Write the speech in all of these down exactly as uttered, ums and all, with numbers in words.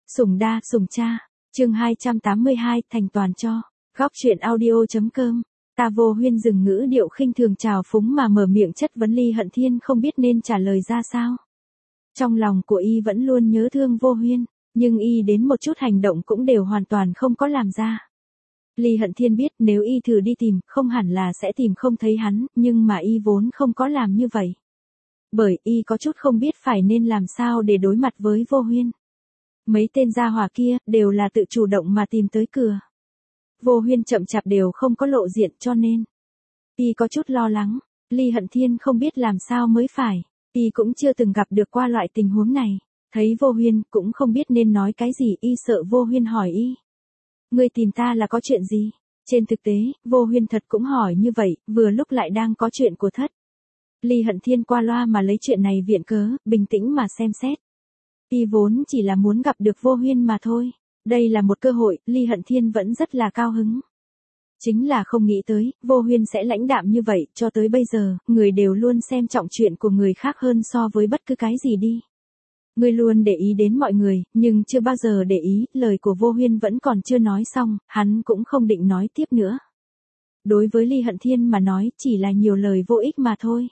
Sủng đa, sủng cha. Chương hai trăm tám mươi hai, thành toàn cho. Góc truyện audio.com. Ta Vô Huyên dừng ngữ điệu khinh thường trào phúng mà mở miệng chất vấn Ly Hận Thiên không biết nên trả lời ra sao. Trong lòng của y vẫn luôn nhớ thương Vô Huyên, nhưng y đến một chút hành động cũng đều hoàn toàn không có làm ra. Ly Hận Thiên biết nếu y thử đi tìm, không hẳn là sẽ tìm không thấy hắn, nhưng mà y vốn không có làm như vậy. Bởi y có chút không biết phải nên làm sao để đối mặt với Vô Huyên. Mấy tên gia hỏa kia đều là tự chủ động mà tìm tới cửa. Vô Huyên chậm chạp đều không có lộ diện cho nên y có chút lo lắng. Ly Hận Thiên không biết làm sao mới phải. Y cũng chưa từng gặp được qua loại tình huống này. Thấy Vô Huyên cũng không biết nên nói cái gì, y sợ Vô Huyên hỏi y. Ngươi tìm ta là có chuyện gì? Trên thực tế, Vô Huyên thật cũng hỏi như vậy, vừa lúc lại đang có chuyện của thất. Ly Hận Thiên qua loa mà lấy chuyện này viện cớ, bình tĩnh mà xem xét. Y vốn chỉ là muốn gặp được Vô Huyên mà thôi. Đây là một cơ hội, Ly Hận Thiên vẫn rất là cao hứng. Chính là không nghĩ tới, Vô Huyên sẽ lãnh đạm như vậy, cho tới bây giờ, người đều luôn xem trọng chuyện của người khác hơn so với bất cứ cái gì đi. Ngươi luôn để ý đến mọi người, nhưng chưa bao giờ để ý, lời của Vô Huyên vẫn còn chưa nói xong, hắn cũng không định nói tiếp nữa. Đối với Ly Hận Thiên mà nói, chỉ là nhiều lời vô ích mà thôi.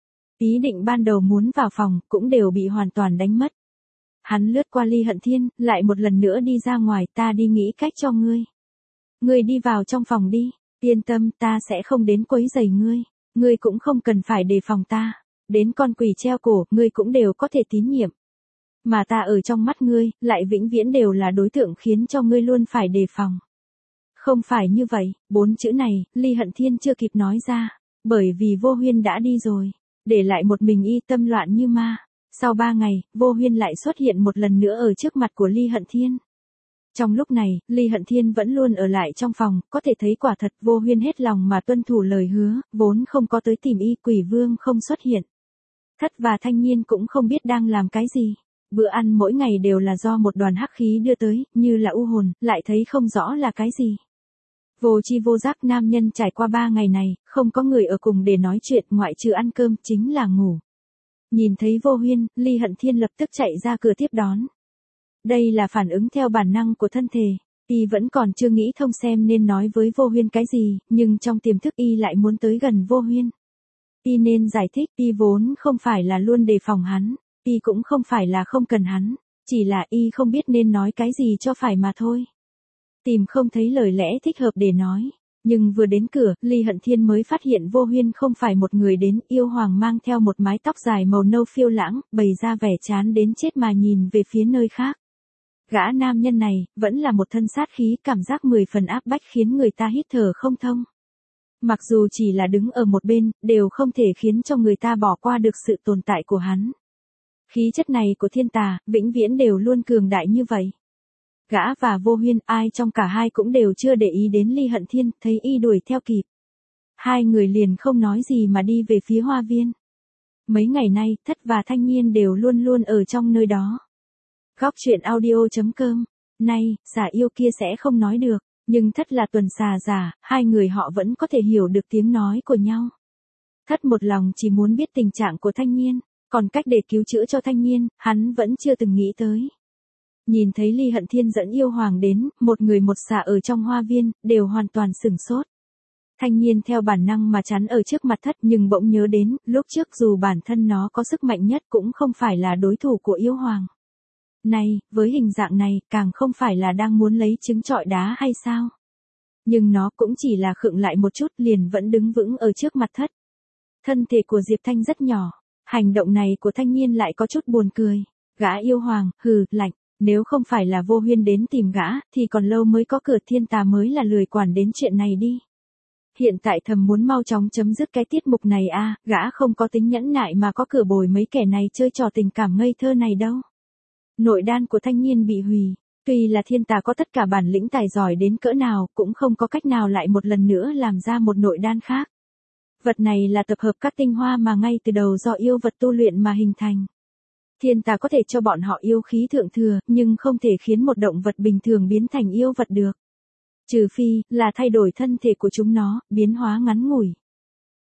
Ý định ban đầu muốn vào phòng, cũng đều bị hoàn toàn đánh mất. Hắn lướt qua Ly Hận Thiên, lại một lần nữa đi ra ngoài, ta đi nghĩ cách cho ngươi. Ngươi đi vào trong phòng đi, yên tâm, ta sẽ không đến quấy rầy ngươi, ngươi cũng không cần phải đề phòng ta, đến con quỷ treo cổ, ngươi cũng đều có thể tín nhiệm. Mà ta ở trong mắt ngươi, lại vĩnh viễn đều là đối tượng khiến cho ngươi luôn phải đề phòng. Không phải như vậy, bốn chữ này, Ly Hận Thiên chưa kịp nói ra, bởi vì Vô Huyên đã đi rồi, để lại một mình y tâm loạn như ma. Sau ba ngày, Vô Huyên lại xuất hiện một lần nữa ở trước mặt của Ly Hận Thiên. Trong lúc này, Ly Hận Thiên vẫn luôn ở lại trong phòng, có thể thấy quả thật Vô Huyên hết lòng mà tuân thủ lời hứa, vốn không có tới tìm y, Quỷ Vương không xuất hiện. Thất và Thanh Niên cũng không biết đang làm cái gì. Bữa ăn mỗi ngày đều là do một đoàn hắc khí đưa tới, như là u hồn, lại thấy không rõ là cái gì. Vô chi vô giác nam nhân trải qua ba ngày này, không có người ở cùng để nói chuyện ngoại trừ ăn cơm chính là ngủ. Nhìn thấy Vô Huyên, Ly Hận Thiên lập tức chạy ra cửa tiếp đón. Đây là phản ứng theo bản năng của thân thể, y vẫn còn chưa nghĩ thông xem nên nói với Vô Huyên cái gì, nhưng trong tiềm thức y lại muốn tới gần Vô Huyên. Y nên giải thích, y vốn không phải là luôn đề phòng hắn, y cũng không phải là không cần hắn, chỉ là y không biết nên nói cái gì cho phải mà thôi. Tìm không thấy lời lẽ thích hợp để nói. Nhưng vừa đến cửa, Ly Hận Thiên mới phát hiện Vô Huyên không phải một người đến, yêu hoàng mang theo một mái tóc dài màu nâu phiêu lãng, bày ra vẻ chán đến chết mà nhìn về phía nơi khác. Gã nam nhân này, vẫn là một thân sát khí, cảm giác mười phần áp bách khiến người ta hít thở không thông. Mặc dù chỉ là đứng ở một bên, đều không thể khiến cho người ta bỏ qua được sự tồn tại của hắn. Khí chất này của thiên tà, vĩnh viễn đều luôn cường đại như vậy. Gã và Vô Huyên, ai trong cả hai cũng đều chưa để ý đến Ly Hận Thiên, thấy y đuổi theo kịp. Hai người liền không nói gì mà đi về phía hoa viên. Mấy ngày nay, Thất và Thanh Niên đều luôn luôn ở trong nơi đó. Góc truyện audio.com. Nay, xà yêu kia sẽ không nói được, nhưng Thất là tuần xà giả, hai người họ vẫn có thể hiểu được tiếng nói của nhau. Thất một lòng chỉ muốn biết tình trạng của Thanh Niên, còn cách để cứu chữa cho Thanh Niên, hắn vẫn chưa từng nghĩ tới. Nhìn thấy Ly Hận Thiên dẫn yêu hoàng đến, một người một xà ở trong hoa viên, đều hoàn toàn sửng sốt. Thanh Niên theo bản năng mà chắn ở trước mặt Thất, nhưng bỗng nhớ đến, lúc trước dù bản thân nó có sức mạnh nhất cũng không phải là đối thủ của yêu hoàng. Này, với hình dạng này, càng không phải là đang muốn lấy trứng trọi đá hay sao? Nhưng nó cũng chỉ là khựng lại một chút liền vẫn đứng vững ở trước mặt Thất. Thân thể của Diệp Thanh rất nhỏ, hành động này của Thanh Niên lại có chút buồn cười. Gã yêu hoàng, hừ, lạnh. Nếu không phải là Vô Huyên đến tìm gã, thì còn lâu mới có cửa, thiên tà mới là lười quản đến chuyện này đi. Hiện tại thầm muốn mau chóng chấm dứt cái tiết mục này a, gã không có tính nhẫn nại mà có cửa bồi mấy kẻ này chơi trò tình cảm ngây thơ này đâu. Nội đan của Thanh Niên bị hủy, tuy là thiên tà có tất cả bản lĩnh tài giỏi đến cỡ nào, cũng không có cách nào lại một lần nữa làm ra một nội đan khác. Vật này là tập hợp các tinh hoa mà ngay từ đầu do yêu vật tu luyện mà hình thành. Thiên tà có thể cho bọn họ yêu khí thượng thừa, nhưng không thể khiến một động vật bình thường biến thành yêu vật được. Trừ phi, là thay đổi thân thể của chúng nó, biến hóa ngắn ngủi.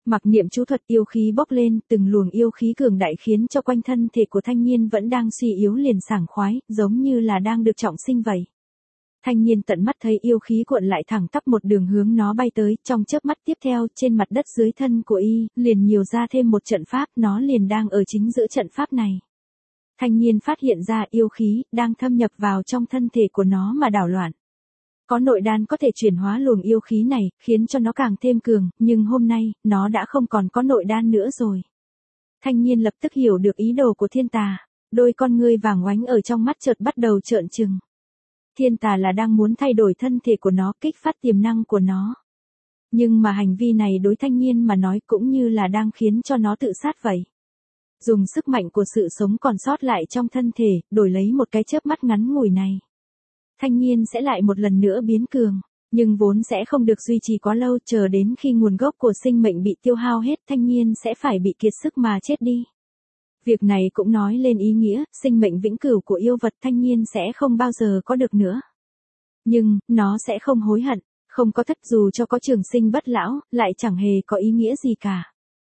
Mặc niệm chú thuật yêu khí bốc lên, từng luồng yêu khí cường đại khiến cho quanh thân thể của thanh niên vẫn đang suy yếu liền sảng khoái, giống như là đang được trọng sinh vậy. Thanh niên tận mắt thấy yêu khí cuộn lại thẳng tắp một đường hướng nó bay tới, trong chớp mắt tiếp theo, trên mặt đất dưới thân của y, liền nhiều ra thêm một trận pháp, nó liền đang ở chính giữa trận pháp này. Thanh niên phát hiện ra yêu khí, đang thâm nhập vào trong thân thể của nó mà đảo loạn. Có nội đan có thể chuyển hóa luồng yêu khí này, khiến cho nó càng thêm cường, nhưng hôm nay, nó đã không còn có nội đan nữa rồi. Thanh niên lập tức hiểu được ý đồ của thiên tà, đôi con ngươi vàng oánh ở trong mắt chợt bắt đầu trợn trừng. Thiên tà là đang muốn thay đổi thân thể của nó, kích phát tiềm năng của nó. Nhưng mà hành vi này đối thanh niên mà nói cũng như là đang khiến cho nó tự sát vậy. Dùng sức mạnh của sự sống còn sót lại trong thân thể, đổi lấy một cái chớp mắt ngắn ngủi này. Thanh niên sẽ lại một lần nữa biến cường, nhưng vốn sẽ không được duy trì quá lâu, chờ đến khi nguồn gốc của sinh mệnh bị tiêu hao hết, thanh niên sẽ phải bị kiệt sức mà chết đi. Việc này cũng nói lên ý nghĩa, sinh mệnh vĩnh cửu của yêu vật thanh niên sẽ không bao giờ có được nữa. Nhưng, nó sẽ không hối hận, không có thất dù cho có trường sinh bất lão, lại chẳng hề có ý nghĩa gì cả.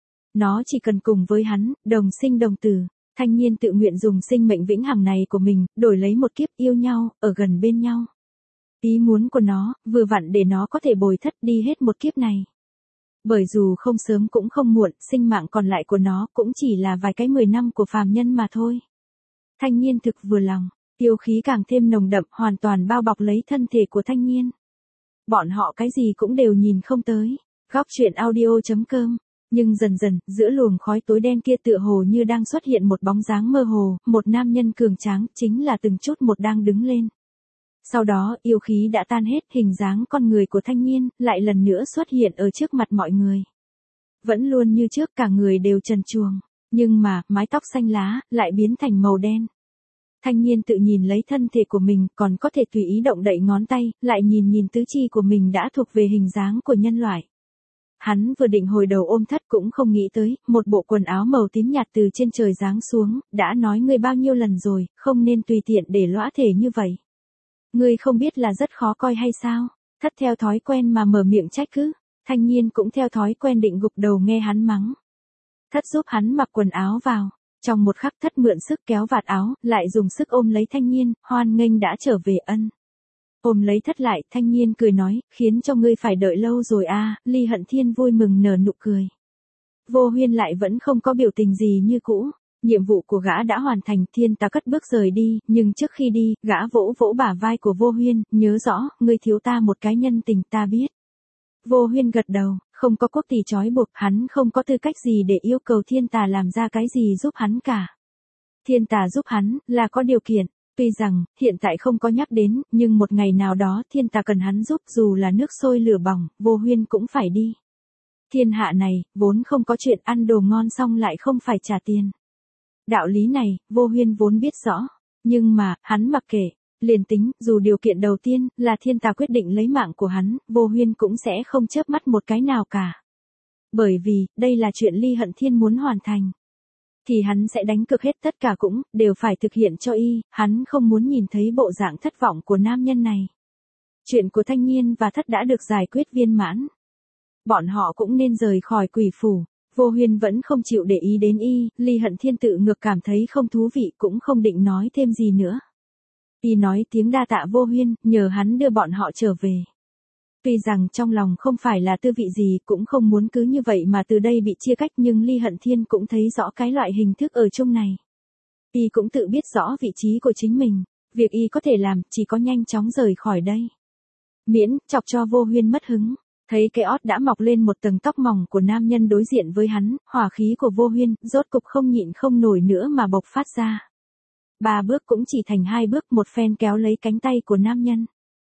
Nó chỉ cần cùng với hắn, đồng sinh đồng tử. Thanh niên tự nguyện dùng sinh mệnh vĩnh hằng này của mình, đổi lấy một kiếp yêu nhau, ở gần bên nhau. Ý muốn của nó, vừa vặn để nó có thể bồi thất đi hết một kiếp này. Bởi dù không sớm cũng không muộn, sinh mạng còn lại của nó cũng chỉ là vài cái mười năm của phàm nhân mà thôi. Thanh niên thực vừa lòng, yêu khí càng thêm nồng đậm, hoàn toàn bao bọc lấy thân thể của thanh niên. Bọn họ cái gì cũng đều nhìn không tới. Góc truyện audio chấm com. Nhưng dần dần, giữa luồng khói tối đen kia tựa hồ như đang xuất hiện một bóng dáng mơ hồ, một nam nhân cường tráng, chính là từng chút một đang đứng lên. Sau đó, yêu khí đã tan hết, hình dáng con người của thanh niên, lại lần nữa xuất hiện ở trước mặt mọi người. Vẫn luôn như trước, cả người đều trần truồng, nhưng mà, mái tóc xanh lá, lại biến thành màu đen. Thanh niên tự nhìn lấy thân thể của mình, còn có thể tùy ý động đậy ngón tay, lại nhìn nhìn tứ chi của mình đã thuộc về hình dáng của nhân loại. Hắn vừa định hồi đầu ôm thất cũng không nghĩ tới, một bộ quần áo màu tím nhạt từ trên trời giáng xuống, đã nói ngươi bao nhiêu lần rồi, không nên tùy tiện để lõa thể như vậy. Ngươi không biết là rất khó coi hay sao? Thất theo thói quen mà mở miệng trách cứ, thanh niên cũng theo thói quen định gục đầu nghe hắn mắng. Thất giúp hắn mặc quần áo vào, trong một khắc thất mượn sức kéo vạt áo, lại dùng sức ôm lấy thanh niên, hoan nghênh đã trở về ân. Ôm lấy thất lại, thanh niên cười nói, khiến cho ngươi phải đợi lâu rồi a. À, Ly Hận Thiên vui mừng nở nụ cười. Vô Huyên lại vẫn không có biểu tình gì như cũ, nhiệm vụ của gã đã hoàn thành, thiên tà cất bước rời đi, nhưng trước khi đi, gã vỗ vỗ bả vai của Vô Huyên, nhớ rõ, ngươi thiếu ta một cái nhân tình ta biết. Vô Huyên gật đầu, không có quốc tỷ trói buộc, hắn không có tư cách gì để yêu cầu thiên tà làm ra cái gì giúp hắn cả. Thiên tà giúp hắn, là có điều kiện. Tuy rằng, hiện tại không có nhắc đến, nhưng một ngày nào đó thiên tà cần hắn giúp dù là nước sôi lửa bỏng, Vô Huyên cũng phải đi. Thiên hạ này, vốn không có chuyện ăn đồ ngon xong lại không phải trả tiền. Đạo lý này, Vô Huyên vốn biết rõ. Nhưng mà, hắn mặc kệ, liền tính, dù điều kiện đầu tiên, là thiên tà quyết định lấy mạng của hắn, Vô Huyên cũng sẽ không chớp mắt một cái nào cả. Bởi vì, đây là chuyện Ly Hận Thiên muốn hoàn thành. Thì hắn sẽ đánh cược hết tất cả cũng, đều phải thực hiện cho y, hắn không muốn nhìn thấy bộ dạng thất vọng của nam nhân này. Chuyện của thanh niên và thất đã được giải quyết viên mãn. Bọn họ cũng nên rời khỏi quỷ phủ, Vô Huyên vẫn không chịu để ý đến y, Ly Hận Thiên tự ngược cảm thấy không thú vị cũng không định nói thêm gì nữa. Y nói tiếng đa tạ Vô Huyên, nhờ hắn đưa bọn họ trở về. Tuy rằng trong lòng không phải là tư vị gì cũng không muốn cứ như vậy mà từ đây bị chia cách nhưng Ly Hận Thiên cũng thấy rõ cái loại hình thức ở chung này. Y cũng tự biết rõ vị trí của chính mình, việc y có thể làm chỉ có nhanh chóng rời khỏi đây. Miễn, chọc cho Vô Huyên mất hứng, thấy cái ót đã mọc lên một tầng tóc mỏng của nam nhân đối diện với hắn, hỏa khí của Vô Huyên, rốt cục không nhịn không nổi nữa mà bộc phát ra. Ba bước cũng chỉ thành hai bước, một phen kéo lấy cánh tay của nam nhân.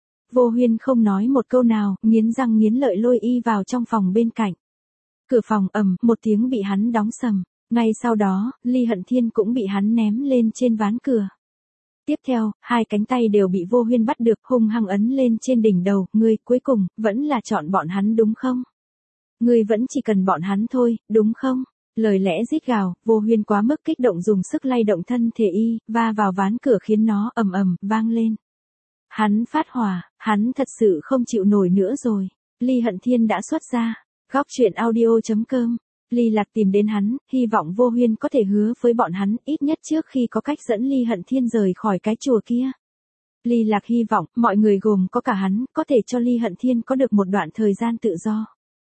Vô Huyên không nói một câu nào, nghiến răng nghiến lợi lôi y vào trong phòng bên cạnh. Cửa phòng ầm, một tiếng bị hắn đóng sầm. Ngay sau đó, Ly Hận Thiên cũng bị hắn ném lên trên ván cửa. Tiếp theo, hai cánh tay đều bị Vô Huyên bắt được, hung hăng ấn lên trên đỉnh đầu. Ngươi, cuối cùng, vẫn là chọn bọn hắn đúng không? Ngươi vẫn chỉ cần bọn hắn thôi, đúng không? Lời lẽ rít gào, Vô Huyên quá mức kích động dùng sức lay động thân thể y, va vào ván cửa khiến nó ầm ầm, vang lên. Hắn phát hỏa, hắn thật sự không chịu nổi nữa rồi. Ly Hận Thiên đã xuất ra. Góc chuyện audio.com. Ly Lạc tìm đến hắn, hy vọng Vô Huyên có thể hứa với bọn hắn, ít nhất trước khi có cách dẫn Ly Hận Thiên rời khỏi cái chùa kia. Ly Lạc hy vọng, mọi người gồm có cả hắn, có thể cho Ly Hận Thiên có được một đoạn thời gian tự do.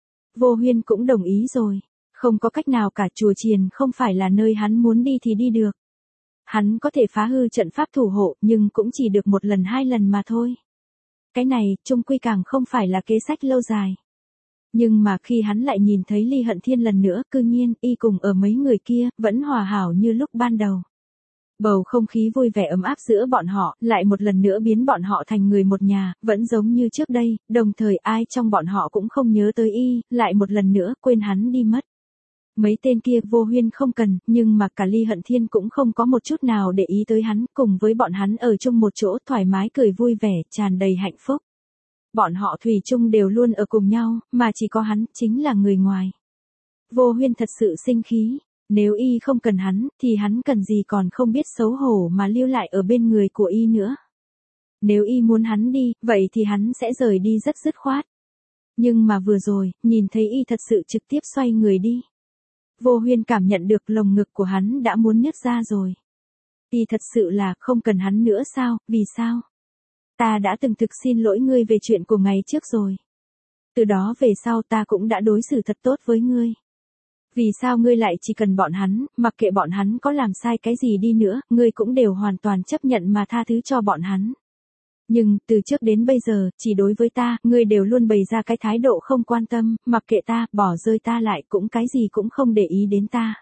Vô Huyên cũng đồng ý rồi. Không có cách nào cả, chùa chiền không phải là nơi hắn muốn đi thì đi được. Hắn có thể phá hư trận pháp thủ hộ, nhưng cũng chỉ được một lần hai lần mà thôi. Cái này, chung quy càng không phải là kế sách lâu dài. Nhưng mà khi hắn lại nhìn thấy Ly Hận Thiên lần nữa, cư nhiên, y cùng ở mấy người kia, vẫn hòa hảo như lúc ban đầu. Bầu không khí vui vẻ ấm áp giữa bọn họ, lại một lần nữa biến bọn họ thành người một nhà, vẫn giống như trước đây, đồng thời ai trong bọn họ cũng không nhớ tới y, lại một lần nữa quên hắn đi mất. Mấy tên kia Vô Huyên không cần, nhưng mà cả Ly Hận Thiên cũng không có một chút nào để ý tới hắn, cùng với bọn hắn ở chung một chỗ thoải mái cười vui vẻ, tràn đầy hạnh phúc. Bọn họ thủy chung đều luôn ở cùng nhau, mà chỉ có hắn, chính là người ngoài. Vô Huyên thật sự sinh khí, nếu y không cần hắn, thì hắn cần gì còn không biết xấu hổ mà lưu lại ở bên người của y nữa. Nếu y muốn hắn đi, vậy thì hắn sẽ rời đi rất dứt khoát. Nhưng mà vừa rồi, nhìn thấy y thật sự trực tiếp xoay người đi. Vô Huyên cảm nhận được lồng ngực của hắn đã muốn nứt ra rồi. Y thật sự là không cần hắn nữa sao, vì sao? Ta đã từng thực xin lỗi ngươi về chuyện của ngày trước rồi. Từ đó về sau ta cũng đã đối xử thật tốt với ngươi. Vì sao ngươi lại chỉ cần bọn hắn, mặc kệ bọn hắn có làm sai cái gì đi nữa, ngươi cũng đều hoàn toàn chấp nhận mà tha thứ cho bọn hắn. Nhưng, từ trước đến bây giờ, chỉ đối với ta, ngươi đều luôn bày ra cái thái độ không quan tâm, mặc kệ ta, bỏ rơi ta lại cũng cái gì cũng không để ý đến ta.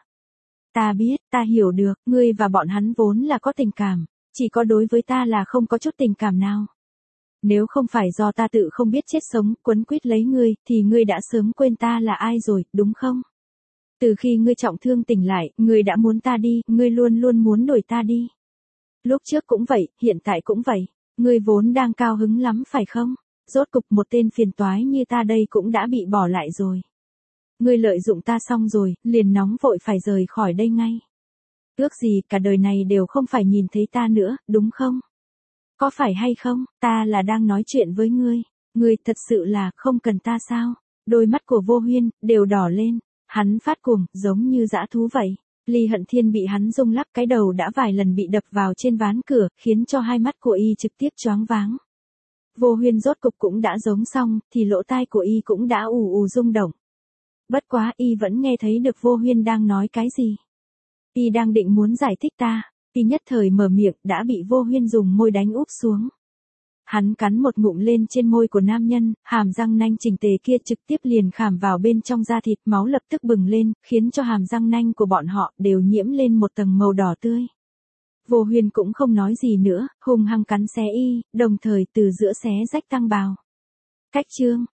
Ta biết, ta hiểu được, ngươi và bọn hắn vốn là có tình cảm, chỉ có đối với ta là không có chút tình cảm nào. Nếu không phải do ta tự không biết chết sống, quấn quýt lấy ngươi, thì ngươi đã sớm quên ta là ai rồi, đúng không? Từ khi ngươi trọng thương tỉnh lại, ngươi đã muốn ta đi, ngươi luôn luôn muốn đuổi ta đi. Lúc trước cũng vậy, hiện tại cũng vậy. Ngươi vốn đang cao hứng lắm phải không? Rốt cục một tên phiền toái như ta đây cũng đã bị bỏ lại rồi. Ngươi lợi dụng ta xong rồi, liền nóng vội phải rời khỏi đây ngay. Ước gì cả đời này đều không phải nhìn thấy ta nữa, đúng không? Có phải hay không, ta là đang nói chuyện với ngươi. Ngươi thật sự là không cần ta sao? Đôi mắt của Vô Huyên đều đỏ lên. Hắn phát cuồng, giống như dã thú vậy. Ly Hận Thiên bị hắn rung lắc, cái đầu đã vài lần bị đập vào trên ván cửa, khiến cho hai mắt của y trực tiếp choáng váng. Vô Huyên rốt cục cũng đã giống xong, thì lỗ tai của y cũng đã ù ù rung động. Bất quá y vẫn nghe thấy được Vô Huyên đang nói cái gì. Y đang định muốn giải thích ta, y nhất thời mở miệng đã bị Vô Huyên dùng môi đánh úp xuống. Hắn cắn một ngụm lên trên môi của nam nhân, hàm răng nanh chỉnh tề kia trực tiếp liền khảm vào bên trong da thịt, máu lập tức bừng lên, khiến cho hàm răng nanh của bọn họ đều nhiễm lên một tầng màu đỏ tươi. Vô Huyên cũng không nói gì nữa, hung hăng cắn xé y, đồng thời từ giữa xé rách tăng bào. Cách chương